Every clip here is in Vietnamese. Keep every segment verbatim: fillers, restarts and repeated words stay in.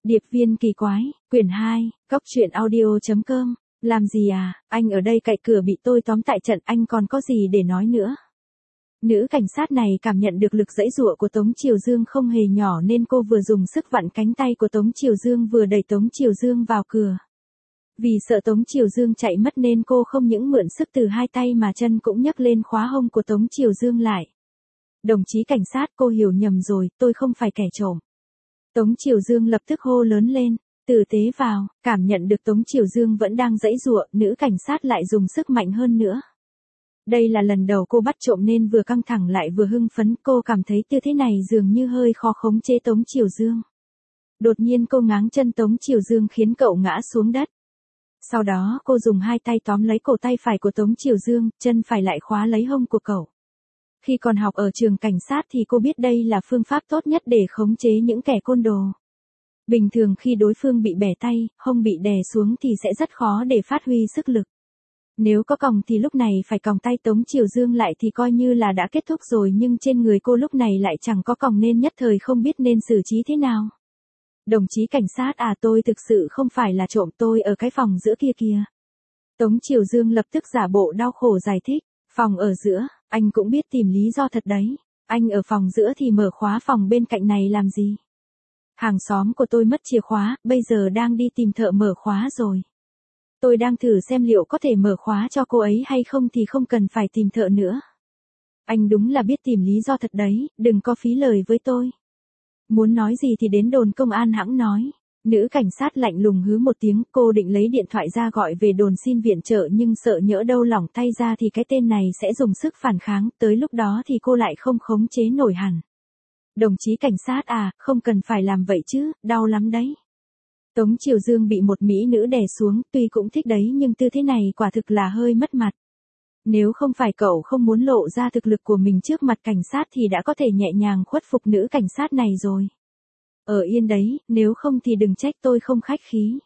Điệp viên kỳ quái, quyển hai, cóc truyện audio.com, làm gì à, anh ở đây cậy cửa bị tôi tóm tại trận, anh còn có gì để nói nữa. Nữ cảnh sát này cảm nhận được lực giãy giụa của Tống Triều Dương không hề nhỏ nên cô vừa dùng sức vặn cánh tay của Tống Triều Dương vừa đẩy Tống Triều Dương vào cửa. Vì sợ Tống Triều Dương chạy mất nên cô không những mượn sức từ hai tay mà chân cũng nhấc lên khóa hông của Tống Triều Dương lại. Đồng chí cảnh sát, cô hiểu nhầm rồi, tôi không phải kẻ trộm. Tống Triều Dương lập tức hô lớn lên, tử tế vào, cảm nhận được Tống Triều Dương vẫn đang giãy giụa, nữ cảnh sát lại dùng sức mạnh hơn nữa. Đây là lần đầu cô bắt trộm nên vừa căng thẳng lại vừa hưng phấn, cô cảm thấy tư thế này dường như hơi khó khống chế Tống Triều Dương. Đột nhiên cô ngáng chân Tống Triều Dương khiến cậu ngã xuống đất. Sau đó cô dùng hai tay tóm lấy cổ tay phải của Tống Triều Dương, chân phải lại khóa lấy hông của cậu. Khi còn học ở trường cảnh sát thì cô biết đây là phương pháp tốt nhất để khống chế những kẻ côn đồ. Bình thường khi đối phương bị bẻ tay, hông bị đè xuống thì sẽ rất khó để phát huy sức lực. Nếu có còng thì lúc này phải còng tay Tống Triều Dương lại thì coi như là đã kết thúc rồi, nhưng trên người cô lúc này lại chẳng có còng nên nhất thời không biết nên xử trí thế nào. Đồng chí cảnh sát à, tôi thực sự không phải là trộm, tôi ở cái phòng giữa kia kìa. Tống Triều Dương lập tức giả bộ đau khổ giải thích, phòng ở giữa, anh cũng biết tìm lý do thật đấy. Anh ở phòng giữa thì mở khóa phòng bên cạnh này làm gì? Hàng xóm của tôi mất chìa khóa, bây giờ đang đi tìm thợ mở khóa rồi. Tôi đang thử xem liệu có thể mở khóa cho cô ấy hay không thì không cần phải tìm thợ nữa. Anh đúng là biết tìm lý do thật đấy, đừng có phí lời với tôi. Muốn nói gì thì đến đồn công an hẵng nói. Nữ cảnh sát lạnh lùng hứ một tiếng, cô định lấy điện thoại ra gọi về đồn xin viện trợ nhưng sợ nhỡ đâu lỏng tay ra thì cái tên này sẽ dùng sức phản kháng, tới lúc đó thì cô lại không khống chế nổi hẳn. Đồng chí cảnh sát à, không cần phải làm vậy chứ, đau lắm đấy. Tống Triều Dương bị một mỹ nữ đè xuống, tuy cũng thích đấy nhưng tư thế này quả thực là hơi mất mặt. Nếu không phải cậu không muốn lộ ra thực lực của mình trước mặt cảnh sát thì đã có thể nhẹ nhàng khuất phục nữ cảnh sát này rồi. Ở yên đấy, nếu không thì đừng trách tôi không khách khí.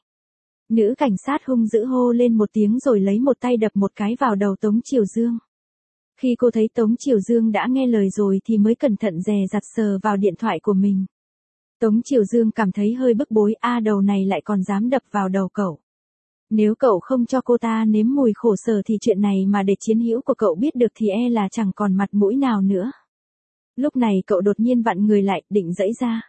Nữ cảnh sát hung dữ hô lên một tiếng rồi lấy một tay đập một cái vào đầu Tống Triều Dương. Khi cô thấy Tống Triều Dương đã nghe lời rồi thì mới cẩn thận dè dặt sờ vào điện thoại của mình. Tống Triều Dương cảm thấy hơi bức bối, a đầu này lại còn dám đập vào đầu cậu. Nếu cậu không cho cô ta nếm mùi khổ sở thì chuyện này mà để chiến hữu của cậu biết được thì e là chẳng còn mặt mũi nào nữa. Lúc này cậu đột nhiên vặn người lại, định giãy ra.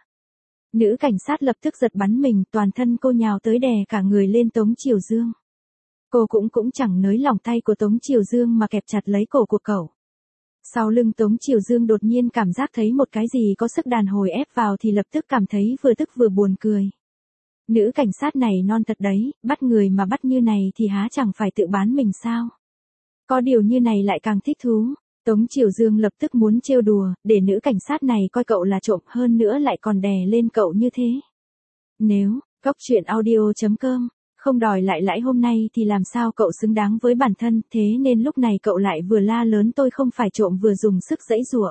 Nữ cảnh sát lập tức giật bắn mình, toàn thân cô nhào tới đè cả người lên Tống Triều Dương. Cô cũng cũng chẳng nới lỏng tay của Tống Triều Dương mà kẹp chặt lấy cổ của cậu. Sau lưng Tống Triều Dương đột nhiên cảm giác thấy một cái gì có sức đàn hồi ép vào thì lập tức cảm thấy vừa tức vừa buồn cười. Nữ cảnh sát này non thật đấy, bắt người mà bắt như này thì há chẳng phải tự bán mình sao? Có điều như này lại càng thích thú. Tống Triều Dương lập tức muốn trêu đùa, để nữ cảnh sát này coi cậu là trộm, hơn nữa lại còn đè lên cậu như thế. Nếu, cóc truyện audio.com, không đòi lại lãi hôm nay thì làm sao cậu xứng đáng với bản thân, thế nên lúc này cậu lại vừa la lớn tôi không phải trộm vừa dùng sức giãy giụa.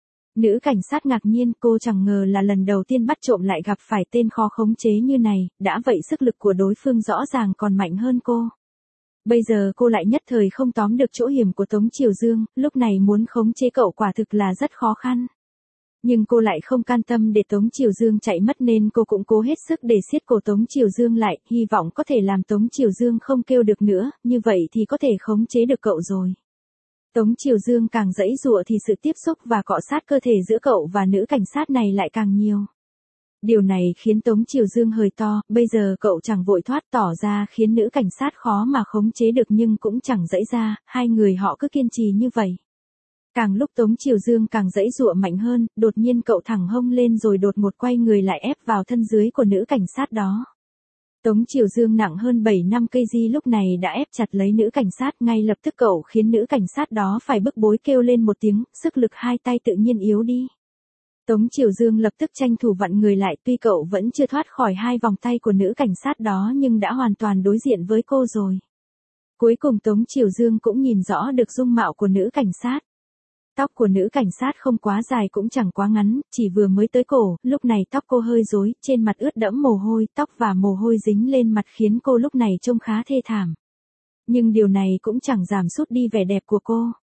Nữ cảnh sát ngạc nhiên, cô chẳng ngờ là lần đầu tiên bắt trộm lại gặp phải tên khó khống chế như này, đã vậy sức lực của đối phương rõ ràng còn mạnh hơn cô. Bây giờ cô lại nhất thời không tóm được chỗ hiểm của Tống Triều Dương, lúc này muốn khống chế cậu quả thực là rất khó khăn. Nhưng cô lại không can tâm để Tống Triều Dương chạy mất nên cô cũng cố hết sức để siết cổ Tống Triều Dương lại, hy vọng có thể làm Tống Triều Dương không kêu được nữa, như vậy thì có thể khống chế được cậu rồi. Tống Triều Dương càng giãy giụa thì sự tiếp xúc và cọ sát cơ thể giữa cậu và nữ cảnh sát này lại càng nhiều. Điều này khiến Tống Triều Dương hơi to, bây giờ cậu chẳng vội thoát tỏ ra khiến nữ cảnh sát khó mà khống chế được nhưng cũng chẳng giãy ra, hai người họ cứ kiên trì như vậy. Càng lúc Tống Triều Dương càng giãy giụa mạnh hơn, đột nhiên cậu thẳng hông lên rồi đột ngột quay người lại ép vào thân dưới của nữ cảnh sát đó. Tống Triều Dương nặng hơn bảy năm ki lô gam lúc này đã ép chặt lấy nữ cảnh sát, ngay lập tức cậu khiến nữ cảnh sát đó phải bức bối kêu lên một tiếng, sức lực hai tay tự nhiên yếu đi. Tống Triều Dương lập tức tranh thủ vặn người lại, tuy cậu vẫn chưa thoát khỏi hai vòng tay của nữ cảnh sát đó nhưng đã hoàn toàn đối diện với cô rồi. Cuối cùng Tống Triều Dương cũng nhìn rõ được dung mạo của nữ cảnh sát. Tóc của nữ cảnh sát không quá dài cũng chẳng quá ngắn, chỉ vừa mới tới cổ, lúc này tóc cô hơi rối, trên mặt ướt đẫm mồ hôi, tóc và mồ hôi dính lên mặt khiến cô lúc này trông khá thê thảm. Nhưng điều này cũng chẳng giảm sút đi vẻ đẹp của cô.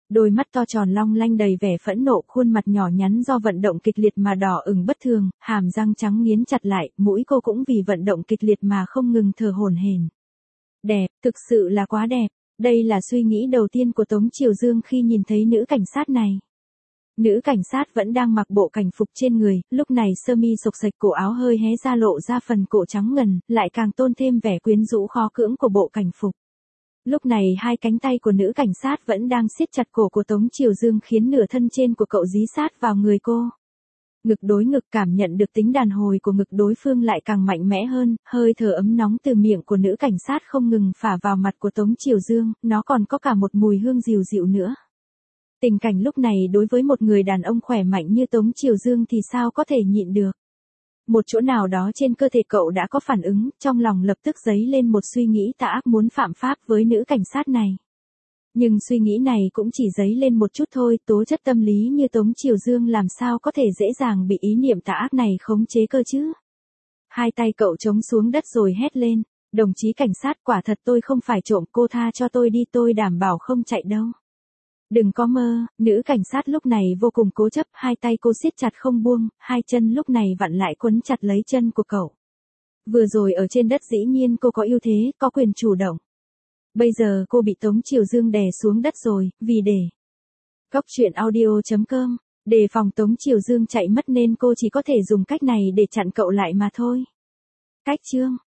Đôi mắt to tròn long lanh đầy vẻ phẫn nộ, khuôn mặt nhỏ nhắn do vận động kịch liệt mà đỏ ửng bất thường, hàm răng trắng nghiến chặt lại, mũi cô cũng vì vận động kịch liệt mà không ngừng thở hổn hển. Đẹp, thực sự là quá đẹp. Đây là suy nghĩ đầu tiên của Tống Triều Dương khi nhìn thấy nữ cảnh sát này. Nữ cảnh sát vẫn đang mặc bộ cảnh phục trên người, lúc này sơ mi xộc xệch, cổ áo hơi hé ra lộ ra phần cổ trắng ngần, lại càng tôn thêm vẻ quyến rũ khó cưỡng của bộ cảnh phục. Lúc này hai cánh tay của nữ cảnh sát vẫn đang siết chặt cổ của Tống Triều Dương khiến nửa thân trên của cậu dí sát vào người cô. Ngực đối ngực, cảm nhận được tính đàn hồi của ngực đối phương lại càng mạnh mẽ hơn, hơi thở ấm nóng từ miệng của nữ cảnh sát không ngừng phả vào mặt của Tống Triều Dương, nó còn có cả một mùi hương dịu dịu nữa. Tình cảnh lúc này đối với một người đàn ông khỏe mạnh như Tống Triều Dương thì sao có thể nhịn được. Một chỗ nào đó trên cơ thể cậu đã có phản ứng, trong lòng lập tức dấy lên một suy nghĩ tà ác muốn phạm pháp với nữ cảnh sát này. Nhưng suy nghĩ này cũng chỉ dấy lên một chút thôi, tố chất tâm lý như Tống Triều Dương làm sao có thể dễ dàng bị ý niệm tà ác này khống chế cơ chứ. Hai tay cậu chống xuống đất rồi hét lên, đồng chí cảnh sát, quả thật tôi không phải trộm, cô tha cho tôi đi, tôi đảm bảo không chạy đâu. Đừng có mơ, nữ cảnh sát lúc này vô cùng cố chấp, hai tay cô siết chặt không buông, hai chân lúc này vặn lại quấn chặt lấy chân của cậu. Vừa rồi ở trên đất dĩ nhiên cô có ưu thế, có quyền chủ động. Bây giờ cô bị Tống Triều Dương đè xuống đất rồi, vì để. Góc truyện audio chấm com, đề phòng Tống Triều Dương chạy mất nên cô chỉ có thể dùng cách này để chặn cậu lại mà thôi. Cách chương